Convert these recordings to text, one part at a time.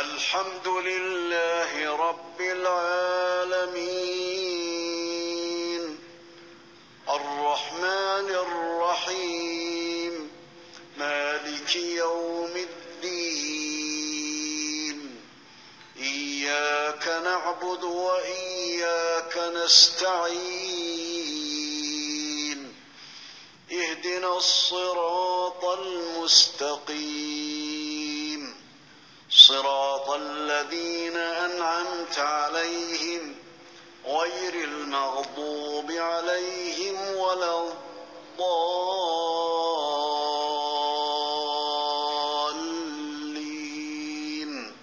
الحمد لله رب العالمين الرحمن الرحيم مالك يوم الدين إياك نعبد وإياك نستعين اهدنا الصراط المستقيم صراط الذين أنعمت عليهم غير المغضوب عليهم ولا الضالين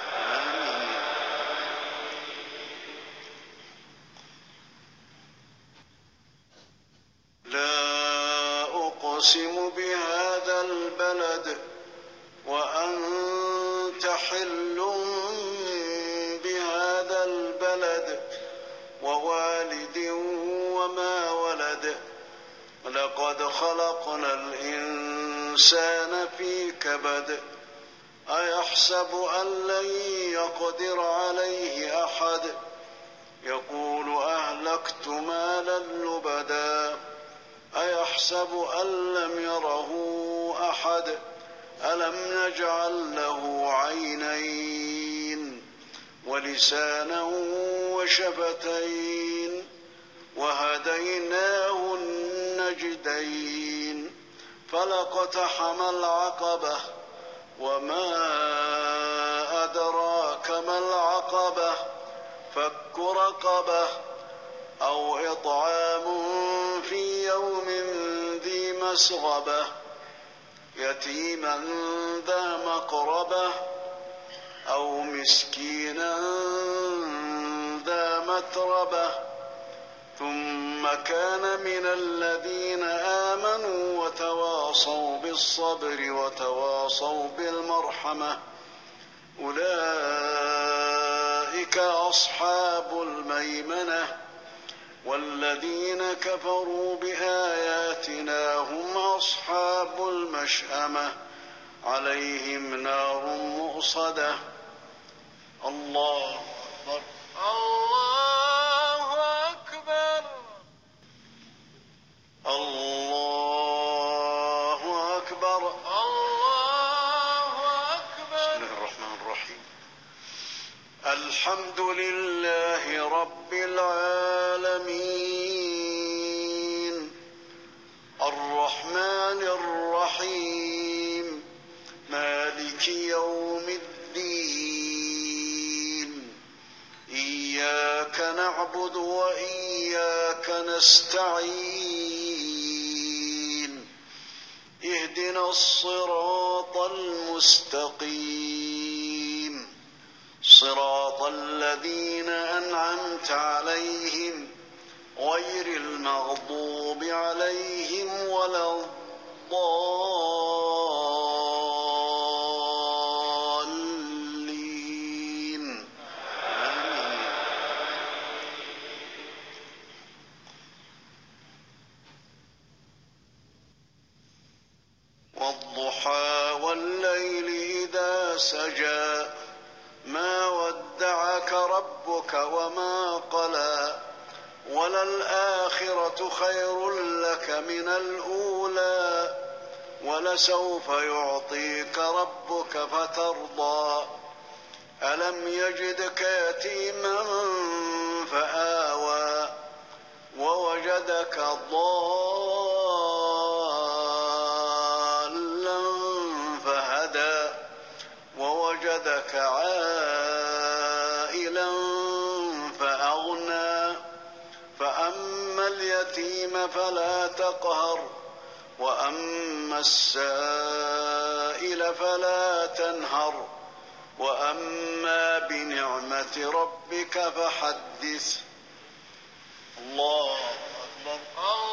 لا أقسم بهذا البلد وأنت حل بهذا البلد ووالد وما ولد لقد خلقنا الإنسان في كبد أيحسب أن لن يقدر عليه أحد يقول أهلكت مالا لبدا أيحسب أن لم يره أحد ألم نجعل له عينين ولسانا وشفتين وهديناه النجدين فلاقتحم العقبة وما أدراك ما العقبة فك رقبة أو إطعام في يوم ذي مسغبة يتيما ذا مقربة أو مسكينا ذا متربة ثم كان من الذين آمنوا وتواصوا بالصبر وتواصوا بالمرحمة أولئك أصحاب الميمنة والذين كفروا بآياتنا هم أصحاب المشأمة عليهم نار مؤصدة الله أكبر الله أكبر الله أكبر الله أكبر بسم الله الرحمن الرحيم الحمد لله رب العالمين الرحمن الرحيم مالك يوم الدين إياك نعبد وإياك نستعين اهدنا الصراط المستقيم صراط الذين أنعمت عليهم غير المغضوب عليهم ولا الضالين والضحى والليل إذا سجى ما ودعك ربك وما قلى وللآخرة خير لك من الأولى ولسوف يعطيك ربك فترضى ألم يجدك يتيما فآوى ووجدك ضالا فهدى ووجدك عائلا فأغنى فأما اليتيم فلا تقهر وأما السائل فلا تنهر وأما بنعمة ربك فحدث الله أكبر